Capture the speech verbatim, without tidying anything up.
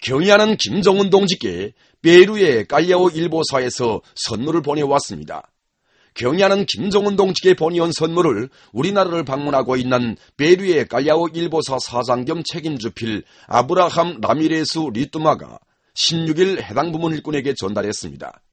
경의하는 김정은 동지께 페루의 깔야오 일보사에서 선물을 보내왔습니다. 경의하는 김정은 동지께 보내온 선물을 우리나라를 방문하고 있는 페루의 깔야오 일보사 사장 겸 책임주필 아브라함 라미레스 리뚜마가 십육 일 해당 부문 일꾼에게 전달했습니다.